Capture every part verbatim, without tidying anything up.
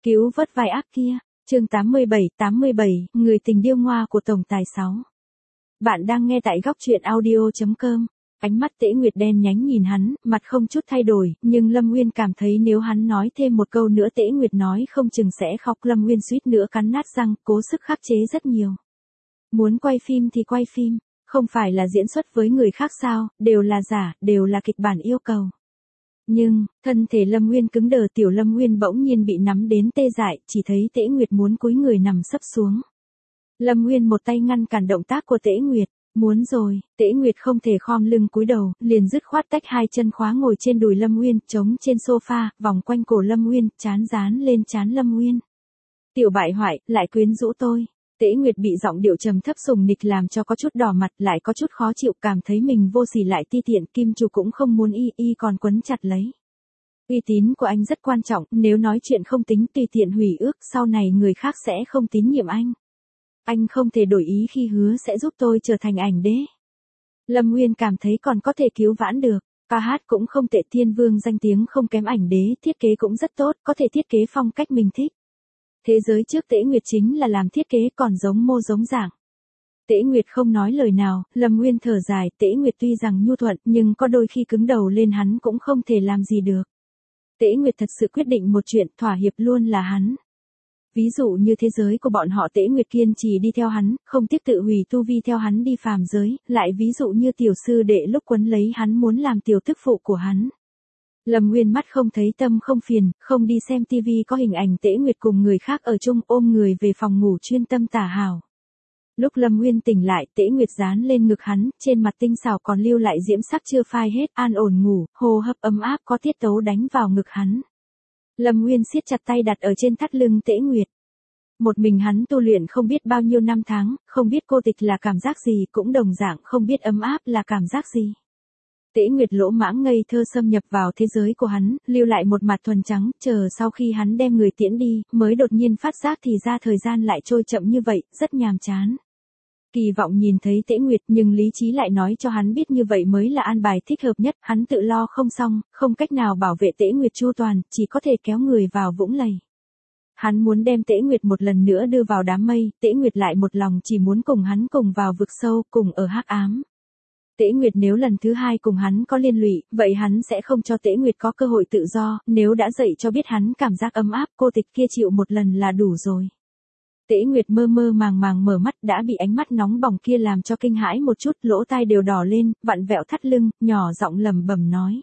Cứu vớt vai ác kia, chương tám mươi bảy, tám mươi bảy, người tình điêu ngoa của tổng tài sáu. Bạn đang nghe tại góc truyện audio chấm com. Ánh mắt Tễ Nguyệt đen nhánh nhìn hắn, mặt không chút thay đổi, nhưng Lâm Nguyên cảm thấy nếu hắn nói thêm một câu nữa Tễ Nguyệt nói không chừng sẽ khóc. Lâm Nguyên suýt nữa cắn nát răng, cố sức khắc chế rất nhiều. Muốn quay phim thì quay phim, không phải là diễn xuất với người khác sao, đều là giả, đều là kịch bản yêu cầu. Nhưng, thân thể Lâm Nguyên cứng đờ, tiểu Lâm Nguyên bỗng nhiên bị nắm đến tê dại, chỉ thấy Tễ Nguyệt muốn cúi người nằm sấp xuống. Lâm Nguyên một tay ngăn cản động tác của Tễ Nguyệt, muốn rồi, Tễ Nguyệt không thể khom lưng cúi đầu, liền dứt khoát tách hai chân khóa ngồi trên đùi Lâm Nguyên, chống trên sofa, vòng quanh cổ Lâm Nguyên, trán dán lên trán Lâm Nguyên. Tiểu bại hoại, lại quyến rũ tôi. Tễ Nguyệt bị giọng điệu trầm thấp sùng nịch làm cho có chút đỏ mặt, lại có chút khó chịu, cảm thấy mình vô sỉ lại ti tiện. Kim chủ cũng không muốn y, y còn quấn chặt lấy. Uy tín của anh rất quan trọng, nếu nói chuyện không tính tùy tiện hủy ước, sau này người khác sẽ không tín nhiệm anh. Anh không thể đổi ý khi hứa sẽ giúp tôi trở thành ảnh đế. Lâm Nguyên cảm thấy còn có thể cứu vãn được, ca hát cũng không tệ, Thiên Vương danh tiếng không kém ảnh đế, thiết kế cũng rất tốt, có thể thiết kế phong cách mình thích. Thế giới trước Tễ Nguyệt chính là làm thiết kế, còn giống mô giống dạng. Tễ Nguyệt không nói lời nào, Lâm Nguyên thở dài, Tễ Nguyệt tuy rằng nhu thuận nhưng có đôi khi cứng đầu lên hắn cũng không thể làm gì được. Tễ Nguyệt thật sự quyết định một chuyện, thỏa hiệp luôn là hắn. Ví dụ như thế giới của bọn họ Tễ Nguyệt kiên trì đi theo hắn, không tiếc tự hủy tu vi theo hắn đi phàm giới, lại ví dụ như tiểu sư đệ lúc quấn lấy hắn muốn làm tiểu tức phụ của hắn. Lâm Nguyên mắt không thấy tâm không phiền, không đi xem tivi có hình ảnh Tễ Nguyệt cùng người khác ở chung, ôm người về phòng ngủ chuyên tâm tả hào. Lúc Lâm Nguyên tỉnh lại, Tễ Nguyệt dán lên ngực hắn, trên mặt tinh xảo còn lưu lại diễm sắc chưa phai hết, an ổn ngủ, hô hấp ấm áp có tiết tấu đánh vào ngực hắn. Lâm Nguyên siết chặt tay đặt ở trên thắt lưng Tễ Nguyệt. Một mình hắn tu luyện không biết bao nhiêu năm tháng, không biết cô tịch là cảm giác gì, cũng đồng dạng không biết ấm áp là cảm giác gì. Tễ Nguyệt lỗ mãng ngây thơ xâm nhập vào thế giới của hắn, lưu lại một mặt thuần trắng, chờ sau khi hắn đem người tiễn đi, mới đột nhiên phát giác thì ra thời gian lại trôi chậm như vậy, rất nhàm chán. Kỳ vọng nhìn thấy Tễ Nguyệt, nhưng lý trí lại nói cho hắn biết như vậy mới là an bài thích hợp nhất, hắn tự lo không xong, không cách nào bảo vệ Tễ Nguyệt chu toàn, chỉ có thể kéo người vào vũng lầy. Hắn muốn đem Tễ Nguyệt một lần nữa đưa vào đám mây, Tễ Nguyệt lại một lòng chỉ muốn cùng hắn cùng vào vực sâu, cùng ở hắc ám. Tễ Nguyệt nếu lần thứ hai cùng hắn có liên lụy, vậy hắn sẽ không cho Tễ Nguyệt có cơ hội tự do, nếu đã dạy cho biết hắn cảm giác ấm áp, cô tịch kia chịu một lần là đủ rồi. Tễ Nguyệt mơ mơ màng màng mở mắt, đã bị ánh mắt nóng bỏng kia làm cho kinh hãi một chút, lỗ tai đều đỏ lên, vặn vẹo thắt lưng, nhỏ giọng lẩm bẩm nói.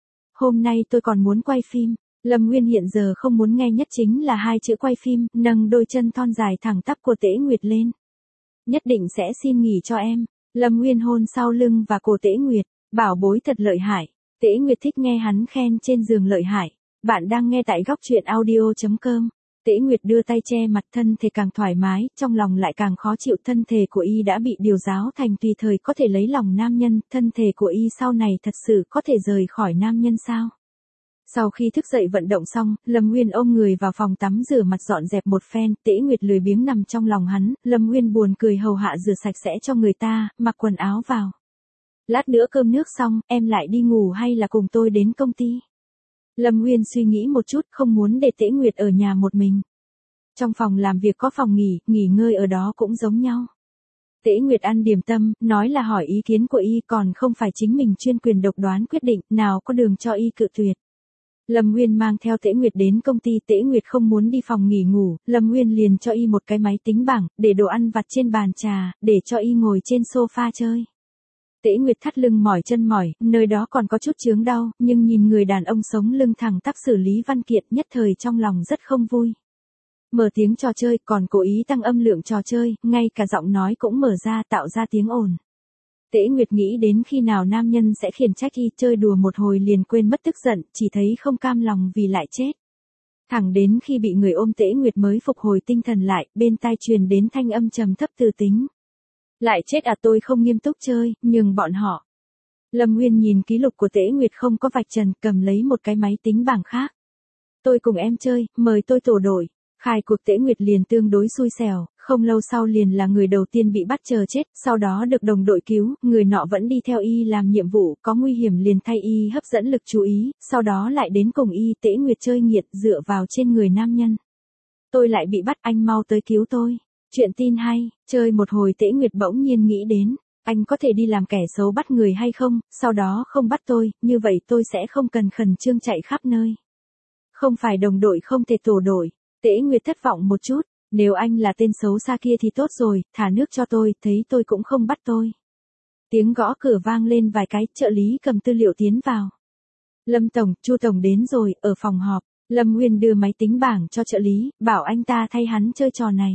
Hôm nay tôi còn muốn quay phim. Lâm Nguyên hiện giờ không muốn nghe nhất chính là hai chữ quay phim, nâng đôi chân thon dài thẳng tắp của Tễ Nguyệt lên. Nhất định sẽ xin nghỉ cho em. Lâm Nguyên hôn sau lưng và cổ Tễ Nguyệt, bảo bối thật lợi hại. Tễ Nguyệt thích nghe hắn khen trên giường lợi hại. Bạn đang nghe tại góc truyện audio chấm com. Tễ Nguyệt đưa tay che mặt, thân thể càng thoải mái, trong lòng lại càng khó chịu. Thân thể của y đã bị điều giáo thành tùy thời có thể lấy lòng nam nhân, thân thể của y sau này thật sự có thể rời khỏi nam nhân sao? Sau khi thức dậy vận động xong, Lâm Nguyên ôm người vào phòng tắm rửa mặt dọn dẹp một phen, Tễ Nguyệt lười biếng nằm trong lòng hắn, Lâm Nguyên buồn cười hầu hạ rửa sạch sẽ cho người ta, mặc quần áo vào. Lát nữa cơm nước xong, em lại đi ngủ hay là cùng tôi đến công ty? Lâm Nguyên suy nghĩ một chút, không muốn để Tễ Nguyệt ở nhà một mình. Trong phòng làm việc có phòng nghỉ, nghỉ ngơi ở đó cũng giống nhau. Tễ Nguyệt ăn điểm tâm, nói là hỏi ý kiến của y, còn không phải chính mình chuyên quyền độc đoán quyết định, nào có đường cho y cự tuyệt. Lâm Nguyên mang theo Tễ Nguyệt đến công ty, Tễ Nguyệt không muốn đi phòng nghỉ ngủ, Lâm Nguyên liền cho y một cái máy tính bảng, để đồ ăn vặt trên bàn trà, để cho y ngồi trên sofa chơi. Tễ Nguyệt thắt lưng mỏi chân mỏi, nơi đó còn có chút chướng đau, nhưng nhìn người đàn ông sống lưng thẳng tắp xử lý văn kiện, nhất thời trong lòng rất không vui. Mở tiếng trò chơi, còn cố ý tăng âm lượng trò chơi, ngay cả giọng nói cũng mở ra, tạo ra tiếng ồn. Tễ Nguyệt nghĩ đến khi nào nam nhân sẽ khiển trách y, chơi đùa một hồi liền quên mất tức giận, chỉ thấy không cam lòng vì lại chết. Thẳng đến khi bị người ôm Tễ Nguyệt mới phục hồi tinh thần lại, bên tai truyền đến thanh âm trầm thấp từ tính. Lại chết à, tôi không nghiêm túc chơi, nhường bọn họ. Lâm Nguyên nhìn ký lục của Tễ Nguyệt không có vạch trần, cầm lấy một cái máy tính bảng khác. Tôi cùng em chơi, mời tôi tổ đội. Khai cuộc Tễ Nguyệt liền tương đối xui xẻo, không lâu sau liền là người đầu tiên bị bắt chờ chết, sau đó được đồng đội cứu, người nọ vẫn đi theo y làm nhiệm vụ, có nguy hiểm liền thay y hấp dẫn lực chú ý, sau đó lại đến cùng y. Tễ Nguyệt chơi nghiệt, dựa vào trên người nam nhân. Tôi lại bị bắt, anh mau tới cứu tôi. Chuyện tin hay, chơi một hồi Tễ Nguyệt bỗng nhiên nghĩ đến, anh có thể đi làm kẻ xấu bắt người hay không, sau đó không bắt tôi, như vậy tôi sẽ không cần khẩn trương chạy khắp nơi. Không phải đồng đội không thể tổ đội. Tễ Nguyệt thất vọng một chút, nếu anh là tên xấu xa kia thì tốt rồi, thả nước cho tôi, thấy tôi cũng không bắt tôi. Tiếng gõ cửa vang lên vài cái, trợ lý cầm tư liệu tiến vào. Lâm Tổng, Chu Tổng đến rồi, ở phòng họp. Lâm Nguyên đưa máy tính bảng cho trợ lý, bảo anh ta thay hắn chơi trò này.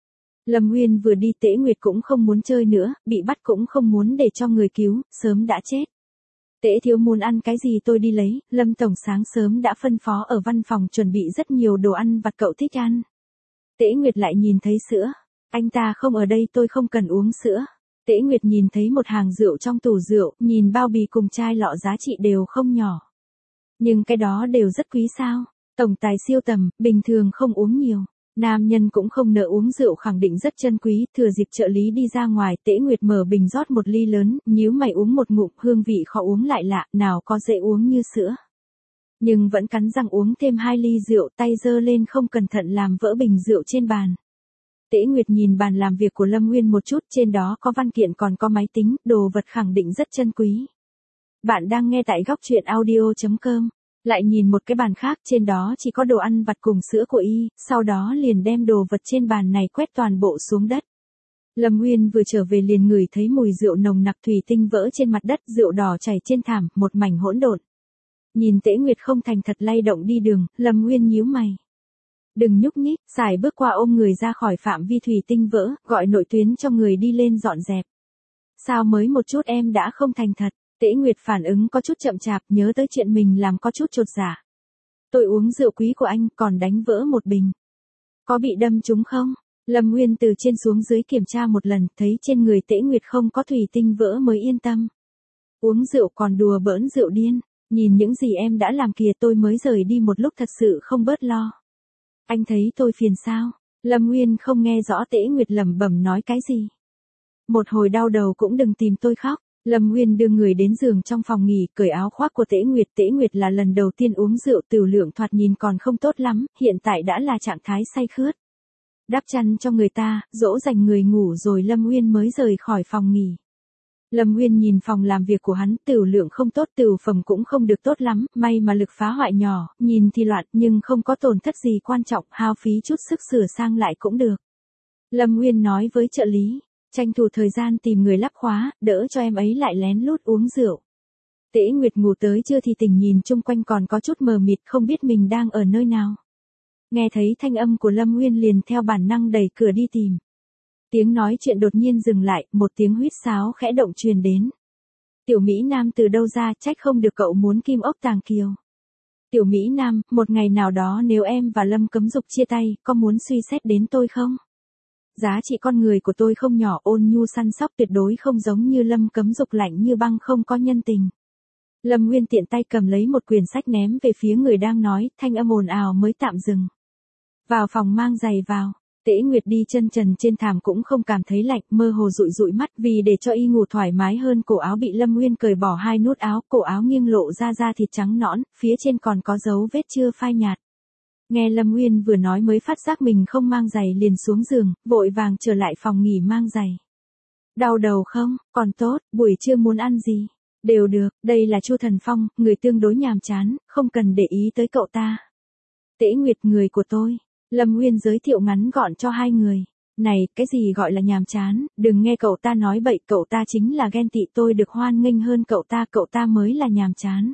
Lâm Nguyên vừa đi Tễ Nguyệt cũng không muốn chơi nữa, bị bắt cũng không muốn để cho người cứu, sớm đã chết. Tễ thiếu muốn ăn cái gì tôi đi lấy, Lâm Tổng sáng sớm đã phân phó ở văn phòng chuẩn bị rất nhiều đồ ăn vặt cậu thích ăn. Tễ Nguyệt lại nhìn thấy sữa, anh ta không ở đây tôi không cần uống sữa. Tễ Nguyệt nhìn thấy một hàng rượu trong tủ rượu, nhìn bao bì cùng chai lọ giá trị đều không nhỏ. Nhưng cái đó đều rất quý sao, tổng tài siêu tầm, bình thường không uống nhiều. Nam nhân cũng không nỡ uống rượu khẳng định rất chân quý, thừa dịp trợ lý đi ra ngoài, Tễ Nguyệt mở bình rót một ly lớn, nhíu mày uống một ngụm, hương vị khó uống lại lạ, nào có dễ uống như sữa. Nhưng vẫn cắn răng uống thêm hai ly rượu, tay giơ lên không cẩn thận làm vỡ bình rượu trên bàn. Tễ Nguyệt nhìn bàn làm việc của Lâm Nguyên một chút, trên đó có văn kiện còn có máy tính, đồ vật khẳng định rất chân quý. Bạn đang nghe tại góc truyện audio chấm com. Lại nhìn một cái bàn khác, trên đó chỉ có đồ ăn vặt cùng sữa của y, sau đó liền đem đồ vật trên bàn này quét toàn bộ xuống đất. Lâm Nguyên vừa trở về liền ngửi thấy mùi rượu nồng nặc, thủy tinh vỡ trên mặt đất, rượu đỏ chảy trên thảm, một mảnh hỗn độn. Nhìn Tễ Nguyệt không thành thật lay động đi đường, Lâm Nguyên nhíu mày. Đừng nhúc nhích, xài bước qua ôm người ra khỏi phạm vi thủy tinh vỡ, gọi nội tuyến cho người đi lên dọn dẹp. Sao mới một chút em đã không thành thật? Tễ Nguyệt phản ứng có chút chậm chạp, nhớ tới chuyện mình làm có chút chột dạ. Tôi uống rượu quý của anh, còn đánh vỡ một bình. Có bị đâm trúng không? Lâm Nguyên từ trên xuống dưới kiểm tra một lần, thấy trên người Tễ Nguyệt không có thủy tinh vỡ mới yên tâm. Uống rượu còn đùa bỡn rượu điên, nhìn những gì em đã làm kìa, tôi mới rời đi một lúc thật sự không bớt lo. Anh thấy tôi phiền sao? Lâm Nguyên không nghe rõ Tễ Nguyệt lẩm bẩm nói cái gì. Một hồi đau đầu cũng đừng tìm tôi khóc. Lâm Nguyên đưa người đến giường trong phòng nghỉ, cởi áo khoác của Tễ Nguyệt. Tễ Nguyệt là lần đầu tiên uống rượu, tửu lượng thoạt nhìn còn không tốt lắm, hiện tại đã là trạng thái say khướt. Đắp chăn cho người ta, dỗ dành người ngủ rồi Lâm Nguyên mới rời khỏi phòng nghỉ. Lâm Nguyên nhìn phòng làm việc của hắn, tửu lượng không tốt, tửu phẩm cũng không được tốt lắm, may mà lực phá hoại nhỏ, nhìn thì loạn nhưng không có tổn thất gì quan trọng, hao phí chút sức sửa sang lại cũng được. Lâm Nguyên nói với trợ lý. Tranh thủ thời gian tìm người lắp khóa, đỡ cho em ấy lại lén lút uống rượu. Tễ Nguyệt ngủ tới chưa thì tỉnh, nhìn chung quanh còn có chút mờ mịt, không biết mình đang ở nơi nào. Nghe thấy thanh âm của Lâm Nguyên liền theo bản năng đẩy cửa đi tìm. Tiếng nói chuyện đột nhiên dừng lại, một tiếng huýt sáo khẽ động truyền đến. Tiểu Mỹ Nam từ đâu ra, trách không được cậu muốn kim ốc tàng kiều. Tiểu Mỹ Nam, một ngày nào đó nếu em và Lâm Cấm Dục chia tay, có muốn suy xét đến tôi không? Giá trị con người của tôi không nhỏ, ôn nhu săn sóc, tuyệt đối không giống như Lâm Cấm Dục lạnh như băng không có nhân tình. Lâm Nguyên tiện tay cầm lấy một quyển sách ném về phía người đang nói, thanh âm ồn ào mới tạm dừng. Vào phòng mang giày vào, Tễ Nguyệt đi chân trần trên thảm cũng không cảm thấy lạnh, mơ hồ dụi dụi mắt, vì để cho y ngủ thoải mái hơn, cổ áo bị Lâm Nguyên cởi bỏ hai nút áo, cổ áo nghiêng lộ ra da thịt trắng nõn, phía trên còn có dấu vết chưa phai nhạt. Nghe Lâm Nguyên vừa nói mới phát giác mình không mang giày liền xuống giường, vội vàng trở lại phòng nghỉ mang giày. Đau đầu không? Còn tốt, buổi trưa muốn ăn gì? Đều được, đây là Chu Thần Phong, người tương đối nhàm chán, không cần để ý tới cậu ta. Tễ Nguyệt, người của tôi. Lâm Nguyên giới thiệu ngắn gọn cho hai người. Này, cái gì gọi là nhàm chán, đừng nghe cậu ta nói bậy, cậu ta chính là ghen tị, tôi được hoan nghênh hơn cậu ta, cậu ta mới là nhàm chán.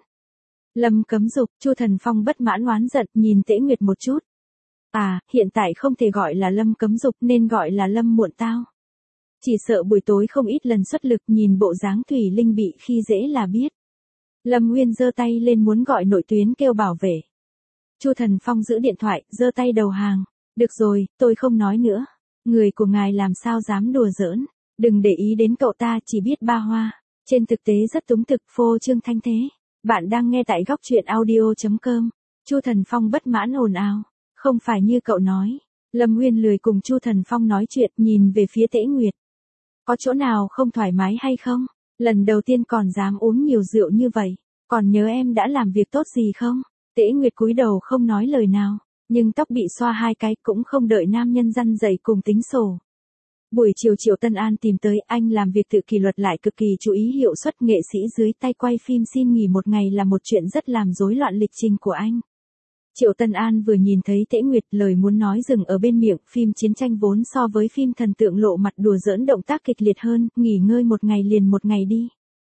Lâm Cấm Dục, Chu Thần Phong bất mãn oán giận, nhìn Tễ Nguyệt một chút. À, hiện tại không thể gọi là Lâm Cấm Dục nên gọi là Lâm Muộn Tao. Chỉ sợ buổi tối không ít lần xuất lực, nhìn bộ dáng Thủy Linh bị khi dễ là biết. Lâm Nguyên giơ tay lên muốn gọi nội tuyến kêu bảo vệ. Chu Thần Phong giữ điện thoại, giơ tay đầu hàng. Được rồi, tôi không nói nữa. Người của ngài làm sao dám đùa giỡn. Đừng để ý đến cậu ta, chỉ biết ba hoa. Trên thực tế rất túng thực, phô trương thanh thế. Bạn đang nghe tại góc truyện audio chấm com. Chu Thần Phong bất mãn ồn ào. Không phải như cậu nói. Lâm Nguyên lười cùng Chu Thần Phong nói chuyện, nhìn về phía Tễ Nguyệt. Có chỗ nào không thoải mái hay không? Lần đầu tiên còn dám uống nhiều rượu như vậy. Còn nhớ em đã làm việc tốt gì không? Tễ Nguyệt cúi đầu không nói lời nào. Nhưng tóc bị xoa hai cái cũng không đợi nam nhân răn dậy cùng tính sổ. Buổi chiều Triệu Tân An tìm tới, anh làm việc tự kỷ luật lại cực kỳ chú ý hiệu suất, nghệ sĩ dưới tay quay phim xin nghỉ một ngày là một chuyện rất làm rối loạn lịch trình của anh. Triệu Tân An vừa nhìn thấy Tễ Nguyệt, lời muốn nói dừng ở bên miệng, phim chiến tranh vốn so với phim thần tượng lộ mặt đùa giỡn động tác kịch liệt hơn, nghỉ ngơi một ngày liền một ngày đi.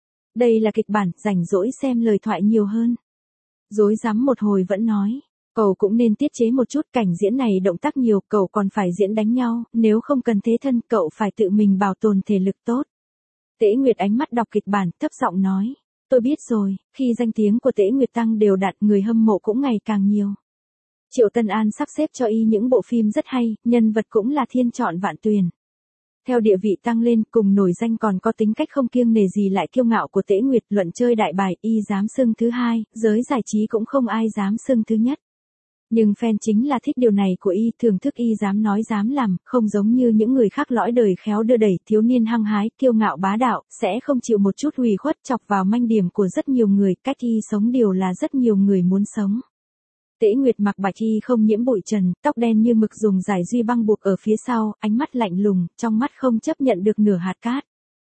Đây là kịch bản, rảnh rỗi xem lời thoại nhiều hơn. Dối rắm một hồi vẫn nói, cậu cũng nên tiết chế một chút, cảnh diễn này động tác nhiều, cậu còn phải diễn đánh nhau, nếu không cần thế thân cậu phải tự mình bảo tồn thể lực tốt. Tễ Nguyệt ánh mắt đọc kịch bản, thấp giọng nói, tôi biết rồi, khi danh tiếng của Tễ Nguyệt tăng đều đặn, người hâm mộ cũng ngày càng nhiều. Triệu Tân An sắp xếp cho y những bộ phim rất hay, nhân vật cũng là thiên chọn vạn tuyển. Theo địa vị tăng lên, cùng nổi danh còn có tính cách không kiêng nể gì lại kiêu ngạo của Tễ Nguyệt, luận chơi đại bài, y dám xưng thứ hai, giới giải trí cũng không ai dám xưng thứ nhất. Nhưng fan chính là thích điều này của y, thưởng thức y dám nói dám làm, không giống như những người khác lõi đời khéo đưa đẩy, thiếu niên hăng hái, kiêu ngạo bá đạo, sẽ không chịu một chút ủy khuất, chọc vào manh điểm của rất nhiều người, cách y sống điều là rất nhiều người muốn sống. Tễ Nguyệt mặc bạch y không nhiễm bụi trần, tóc đen như mực dùng dải duy băng buộc ở phía sau, ánh mắt lạnh lùng, trong mắt không chấp nhận được nửa hạt cát.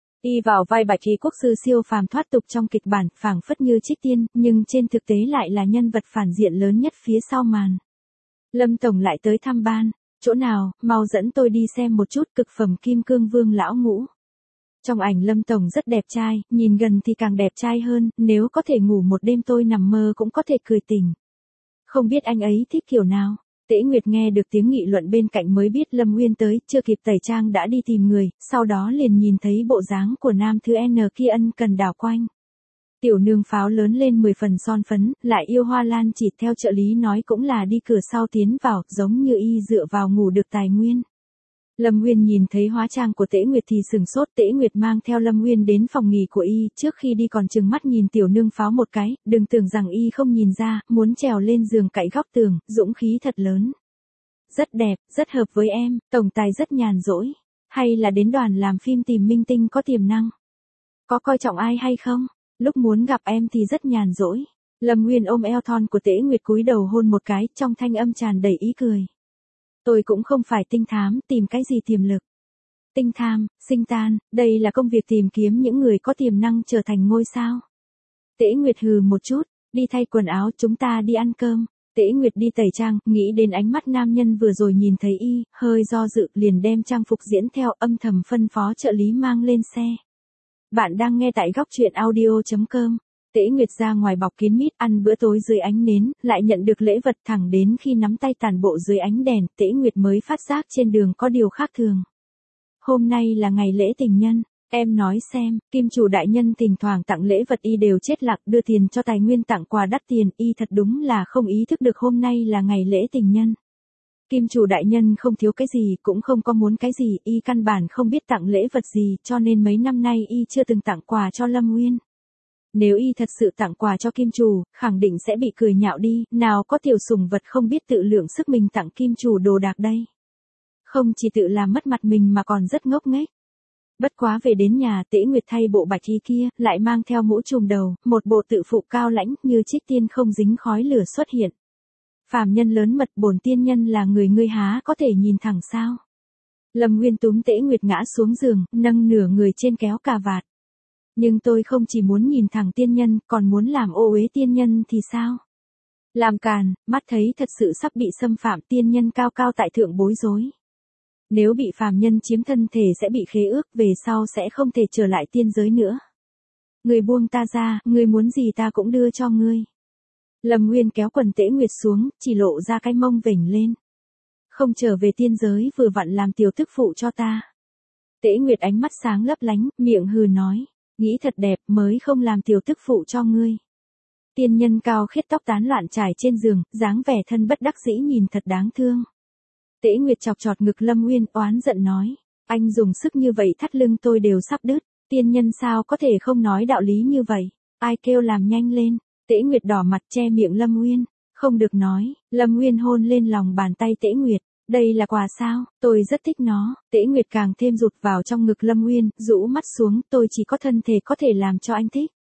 Y vào vai bạch y quốc sư siêu phàm thoát tục trong kịch bản, phảng phất như trích tiên, nhưng trên thực tế lại là nhân vật phản diện lớn nhất phía sau màn. Lâm Tổng lại tới thăm ban, chỗ nào, mau dẫn tôi đi xem một chút, cực phẩm kim cương vương lão ngũ. Trong ảnh Lâm Tổng rất đẹp trai, nhìn gần thì càng đẹp trai hơn, nếu có thể ngủ một đêm tôi nằm mơ cũng có thể cười tỉnh. Không biết anh ấy thích kiểu nào. Tễ Nguyệt nghe được tiếng nghị luận bên cạnh mới biết Lâm Uyên tới, chưa kịp tẩy trang đã đi tìm người, sau đó liền nhìn thấy bộ dáng của nam thứ N kia ân cần đảo quanh. Tiểu nương pháo lớn lên mười phần son phấn, lại yêu hoa lan chỉ, theo trợ lý nói cũng là đi cửa sau tiến vào, giống như y dựa vào ngủ được tài nguyên. Lâm Uyên nhìn thấy hóa trang của Tễ Nguyệt thì sừng sốt. Tễ Nguyệt mang theo Lâm Uyên đến phòng nghỉ của y, trước khi đi còn trừng mắt nhìn tiểu nương pháo một cái, đừng tưởng rằng y không nhìn ra, muốn trèo lên giường cạnh góc tường, dũng khí thật lớn. Rất đẹp, rất hợp với em, tổng tài rất nhàn rỗi. Hay là đến đoàn làm phim tìm minh tinh có tiềm năng? Có coi trọng ai hay không? Lúc muốn gặp em thì rất nhàn rỗi. Lâm Uyên ôm eo thon của Tễ Nguyệt cúi đầu hôn một cái, trong thanh âm tràn đầy ý cười. Tôi cũng không phải tinh thám, tìm cái gì tiềm lực. Tinh tham, sinh tan, đây là công việc tìm kiếm những người có tiềm năng trở thành ngôi sao. Tễ Nguyệt hừ một chút, đi thay quần áo, chúng ta đi ăn cơm. Tễ Nguyệt đi tẩy trang, nghĩ đến ánh mắt nam nhân vừa rồi nhìn thấy y, hơi do dự, liền đem trang phục diễn theo, âm thầm phân phó trợ lý mang lên xe. Bạn đang nghe tại góc truyện audio chấm com. Tễ Nguyệt ra ngoài bọc kín mít, ăn bữa tối dưới ánh nến, lại nhận được lễ vật, thẳng đến khi nắm tay tản bộ dưới ánh đèn, Tễ Nguyệt mới phát giác trên đường có điều khác thường. Hôm nay là ngày lễ tình nhân, em nói xem, kim chủ đại nhân thỉnh thoảng tặng lễ vật y đều chết lặng, đưa tiền cho tài nguyên tặng quà đắt tiền, y thật đúng là không ý thức được hôm nay là ngày lễ tình nhân. Kim chủ đại nhân không thiếu cái gì, cũng không có muốn cái gì, y căn bản không biết tặng lễ vật gì, cho nên mấy năm nay y chưa từng tặng quà cho Lâm Uyên. Nếu y thật sự tặng quà cho kim chủ, khẳng định sẽ bị cười nhạo đi, nào có tiểu sủng vật không biết tự lượng sức mình tặng kim chủ đồ đạc đây. Không chỉ tự làm mất mặt mình mà còn rất ngốc nghếch. Bất quá về đến nhà, Tễ Nguyệt thay bộ bạch y kia, lại mang theo mũ trùm đầu, một bộ tự phụ cao lãnh, như trích tiên không dính khói lửa xuất hiện. Phàm nhân lớn mật, bổn tiên nhân là người ngươi há có thể nhìn thẳng sao? Lâm Nguyên túm Tễ Nguyệt ngã xuống giường, nâng nửa người trên kéo cà vạt. Nhưng tôi không chỉ muốn nhìn thẳng tiên nhân, còn muốn làm ô uế tiên nhân thì sao? Làm càn, mắt thấy thật sự sắp bị xâm phạm, tiên nhân cao cao tại thượng bối rối. Nếu bị phàm nhân chiếm thân thể sẽ bị khế ước, về sau sẽ không thể trở lại tiên giới nữa. Người buông ta ra, người muốn gì ta cũng đưa cho ngươi. Lâm Nguyên kéo quần Tễ Nguyệt xuống, chỉ lộ ra cái mông vểnh lên. Không trở về tiên giới, vừa vặn làm tiểu tức phụ cho ta. Tễ Nguyệt ánh mắt sáng lấp lánh, miệng hừ nói, nghĩ thật đẹp, mới không làm tiểu tức phụ cho ngươi. Tiên nhân cao khiết tóc tán loạn trải trên giường, dáng vẻ thân bất đắc dĩ nhìn thật đáng thương. Tễ Nguyệt chọc chọt ngực Lâm Nguyên, oán giận nói, anh dùng sức như vậy thắt lưng tôi đều sắp đứt, tiên nhân sao có thể không nói đạo lý như vậy, ai kêu làm nhanh lên. Tễ Nguyệt đỏ mặt che miệng Lâm Nguyên, không được nói. Lâm Nguyên hôn lên lòng bàn tay Tễ Nguyệt, đây là quà sao, tôi rất thích nó. Tễ Nguyệt càng thêm rụt vào trong ngực Lâm Nguyên, rũ mắt xuống, tôi chỉ có thân thể có thể làm cho anh thích.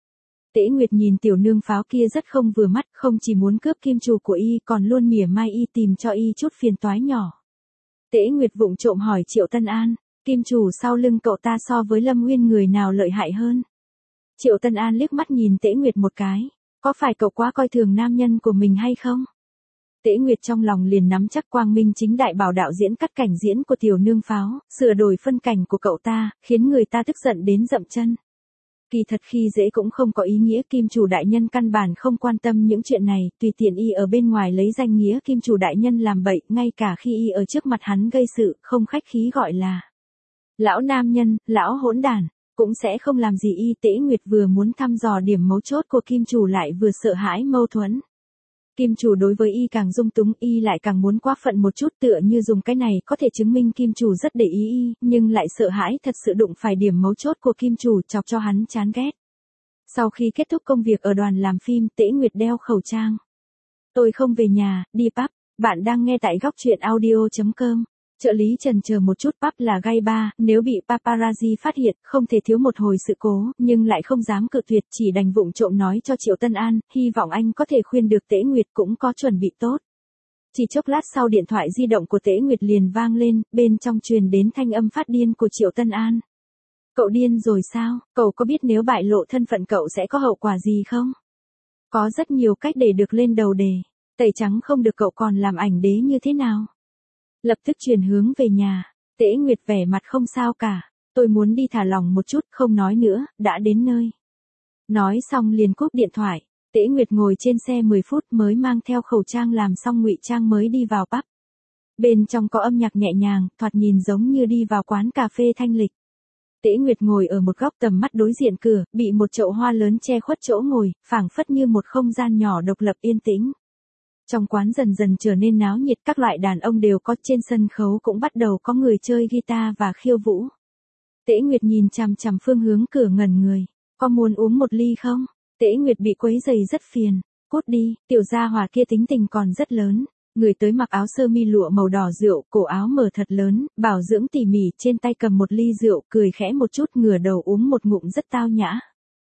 Tễ Nguyệt nhìn tiểu nương pháo kia rất không vừa mắt, không chỉ muốn cướp kim chủ của y còn luôn mỉa mai y tìm cho y chút phiền toái nhỏ. Tễ Nguyệt vụng trộm hỏi Triệu Tân An, kim chủ sau lưng cậu ta so với Lâm Nguyên người nào lợi hại hơn? Triệu Tân An liếc mắt nhìn Tễ Nguyệt một cái, có phải cậu quá coi thường nam nhân của mình hay không? Tễ Nguyệt trong lòng liền nắm chắc quang minh chính đại bảo đạo diễn cắt cảnh diễn của tiểu nương pháo, sửa đổi phân cảnh của cậu ta, khiến người ta tức giận đến dậm chân. Kỳ thật khi dễ cũng không có ý nghĩa, kim chủ đại nhân căn bản không quan tâm những chuyện này, tùy tiện y ở bên ngoài lấy danh nghĩa kim chủ đại nhân làm bậy, ngay cả khi y ở trước mặt hắn gây sự, không khách khí gọi là lão nam nhân, lão hỗn đản, cũng sẽ không làm gì y. Tễ Nguyệt vừa muốn thăm dò điểm mấu chốt của kim chủ lại vừa sợ hãi mâu thuẫn. Kim chủ đối với y càng dung túng, y lại càng muốn quá phận một chút, tựa như dùng cái này có thể chứng minh kim chủ rất để ý y, nhưng lại sợ hãi thật sự đụng phải điểm mấu chốt của kim chủ, chọc cho hắn chán ghét. Sau khi kết thúc công việc ở đoàn làm phim, Tễ Nguyệt đeo khẩu trang. Tôi không về nhà, đi pub. Bạn đang nghe tại góc truyện audio chấm com. Trợ lý chần chờ một chút, pub là gay bar, nếu bị paparazzi phát hiện, không thể thiếu một hồi sự cố, nhưng lại không dám cự tuyệt, chỉ đành vụng trộm nói cho Triệu Tân An, hy vọng anh có thể khuyên được. Tễ Nguyệt cũng có chuẩn bị tốt. Chỉ chốc lát sau điện thoại di động của Tễ Nguyệt liền vang lên, bên trong truyền đến thanh âm phát điên của Triệu Tân An. Cậu điên rồi sao, cậu có biết nếu bại lộ thân phận cậu sẽ có hậu quả gì không? Có rất nhiều cách để được lên đầu đề, tẩy trắng không được cậu còn làm ảnh đế như thế nào? Lập tức chuyển hướng về nhà. Tễ Nguyệt vẻ mặt không sao cả, tôi muốn đi thả lỏng một chút, không nói nữa, đã đến nơi. Nói xong liền cúp điện thoại. Tễ Nguyệt ngồi trên xe mười phút mới mang theo khẩu trang làm xong ngụy trang mới đi vào pub. Bên trong có âm nhạc nhẹ nhàng, thoạt nhìn giống như đi vào quán cà phê thanh lịch. Tễ Nguyệt ngồi ở một góc tầm mắt đối diện cửa, bị một chậu hoa lớn che khuất chỗ ngồi, phảng phất như một không gian nhỏ độc lập yên tĩnh. Trong quán dần dần trở nên náo nhiệt, các loại đàn ông đều có, trên sân khấu cũng bắt đầu có người chơi guitar và khiêu vũ. Tễ Nguyệt nhìn chằm chằm phương hướng cửa ngẩn người, có muốn uống một ly không? Tễ Nguyệt bị quấy giày rất phiền, cút đi, tiểu gia hỏa kia tính tình còn rất lớn. Người tới mặc áo sơ mi lụa màu đỏ rượu, cổ áo mở thật lớn, bảo dưỡng tỉ mỉ, trên tay cầm một ly rượu, cười khẽ một chút, ngửa đầu uống một ngụm rất tao nhã.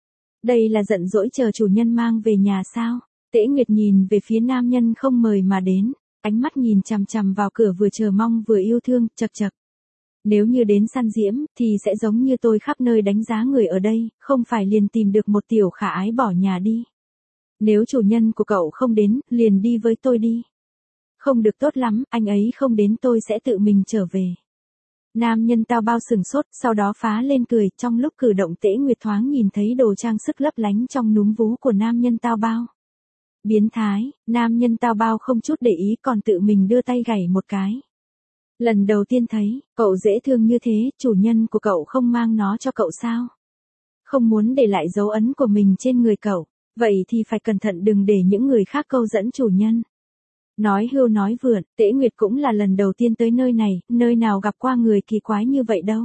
Đây là giận dỗi chờ chủ nhân mang về nhà sao? Tễ Nguyệt nhìn về phía nam nhân không mời mà đến, ánh mắt nhìn chằm chằm vào cửa vừa chờ mong vừa yêu thương, chật chật. Nếu như đến săn diễm, thì sẽ giống như tôi khắp nơi đánh giá người ở đây, không phải liền tìm được một tiểu khả ái bỏ nhà đi. Nếu chủ nhân của cậu không đến, liền đi với tôi đi. Không được tốt lắm, anh ấy không đến tôi sẽ tự mình trở về. Nam nhân tao bao sừng sốt, sau đó phá lên cười, trong lúc cử động Tễ Nguyệt thoáng nhìn thấy đồ trang sức lấp lánh trong núm vú của nam nhân tao bao. Biến thái, nam nhân tao bao không chút để ý còn tự mình đưa tay gảy một cái. Lần đầu tiên thấy, cậu dễ thương như thế, chủ nhân của cậu không mang nó cho cậu sao? Không muốn để lại dấu ấn của mình trên người cậu, vậy thì phải cẩn thận đừng để những người khác câu dẫn chủ nhân. Nói hưu nói vượn, Tễ Nguyệt cũng là lần đầu tiên tới nơi này, nơi nào gặp qua người kỳ quái như vậy đâu.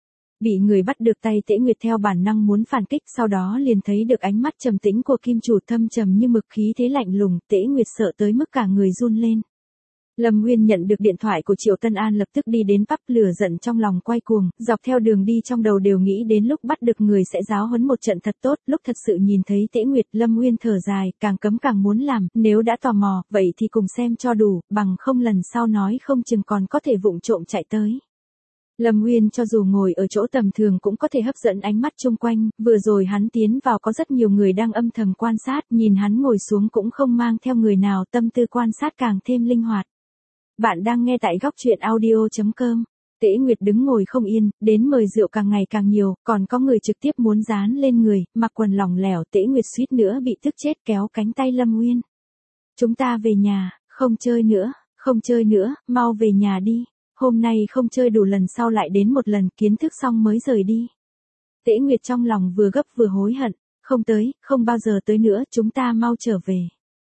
Bị người bắt được tay, Tễ Nguyệt theo bản năng muốn phản kích, sau đó liền thấy được ánh mắt trầm tĩnh của kim chủ, thâm trầm như mực, khí thế lạnh lùng. Tễ Nguyệt sợ tới mức cả người run lên. Lâm Nguyên nhận được điện thoại của Triệu Tân An lập tức đi đến pub, lửa giận trong lòng quay cuồng, dọc theo đường đi trong đầu đều nghĩ đến lúc bắt được người sẽ giáo huấn một trận thật tốt. Lúc thật sự nhìn thấy Tễ Nguyệt, Lâm Nguyên thở dài, càng cấm càng muốn làm, nếu đã tò mò, vậy thì cùng xem cho đủ, bằng không lần sau nói không chừng còn có thể vụng trộm chạy tới. Lâm Nguyên cho dù ngồi ở chỗ tầm thường cũng có thể hấp dẫn ánh mắt chung quanh, vừa rồi hắn tiến vào có rất nhiều người đang âm thầm quan sát, nhìn hắn ngồi xuống cũng không mang theo người nào, tâm tư quan sát càng thêm linh hoạt. Bạn đang nghe tại góc truyện audio chấm com. Tễ Nguyệt đứng ngồi không yên, đến mời rượu càng ngày càng nhiều, còn có người trực tiếp muốn dán lên người, mặc quần lỏng lẻo. Tễ Nguyệt suýt nữa bị tức chết, kéo cánh tay Lâm Nguyên. Chúng ta về nhà, không chơi nữa, không chơi nữa, mau về nhà đi. Hôm nay không chơi đủ, lần sau lại đến một lần, kiến thức xong mới rời đi. Tễ Nguyệt trong lòng vừa gấp vừa hối hận, không tới, không bao giờ tới nữa, chúng ta mau trở về.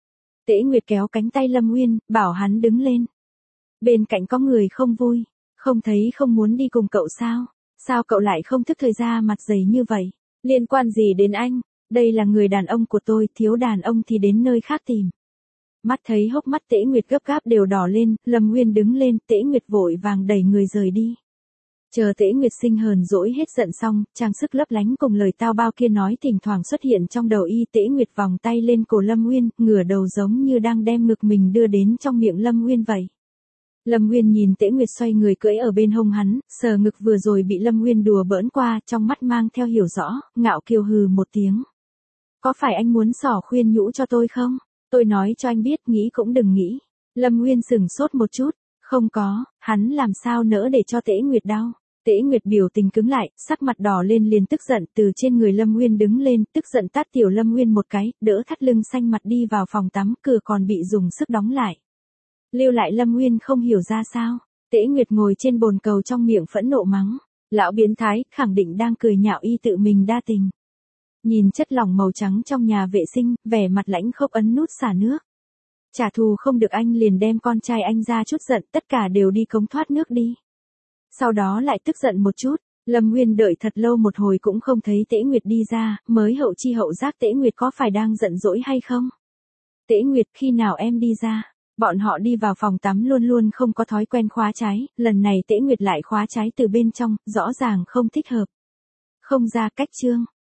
Tễ Nguyệt kéo cánh tay Lâm Nguyên, bảo hắn đứng lên. Bên cạnh có người không vui, không thấy không muốn đi cùng cậu sao? Sao cậu lại không thức thời ra mặt dày như vậy? Liên quan gì đến anh? Đây là người đàn ông của tôi, thiếu đàn ông thì đến nơi khác tìm. Mắt thấy hốc mắt Tễ Nguyệt gấp gáp đều đỏ lên, Lâm Nguyên đứng lên, Tễ Nguyệt vội vàng đẩy người rời đi. Chờ Tễ Nguyệt Sinh hờn dỗi hết giận xong, trang sức lấp lánh cùng lời tao bao kia nói thỉnh thoảng xuất hiện trong đầu y. Tễ Nguyệt vòng tay lên cổ Lâm Nguyên, ngửa đầu giống như đang đem ngực mình đưa đến trong miệng Lâm Nguyên vậy. Lâm Nguyên nhìn Tễ Nguyệt xoay người cưỡi ở bên hông hắn, sờ ngực vừa rồi bị Lâm Nguyên đùa bỡn qua, trong mắt mang theo hiểu rõ, ngạo kiều hừ một tiếng. Có phải anh muốn xỏ khuyên nhũ cho tôi không? Tôi nói cho anh biết, nghĩ cũng đừng nghĩ. Lâm Nguyên sừng sốt một chút, không có, hắn làm sao nỡ để cho Tễ Nguyệt đau. Tễ Nguyệt biểu tình cứng lại, sắc mặt đỏ lên liền tức giận, từ trên người Lâm Nguyên đứng lên, tức giận tát tiểu Lâm Nguyên một cái, đỡ thắt lưng xanh mặt đi vào phòng tắm, cửa còn bị dùng sức đóng lại. Lưu lại Lâm Nguyên không hiểu ra sao, Tễ Nguyệt ngồi trên bồn cầu trong miệng phẫn nộ mắng, lão biến thái, khẳng định đang cười nhạo y tự mình đa tình. Nhìn chất lỏng màu trắng trong nhà vệ sinh, vẻ mặt lãnh khốc ấn nút xả nước. Trả thù không được anh liền đem con trai anh ra chút giận, tất cả đều đi cống thoát nước đi. Sau đó lại tức giận một chút, Lâm Nguyên đợi thật lâu một hồi cũng không thấy Tễ Nguyệt đi ra, mới hậu chi hậu giác Tễ Nguyệt có phải đang giận dỗi hay không. Tễ Nguyệt, khi nào em đi ra? Bọn họ đi vào phòng tắm luôn luôn không có thói quen khóa trái, lần này Tễ Nguyệt lại khóa trái từ bên trong, rõ ràng không thích hợp. Không ra cách chương.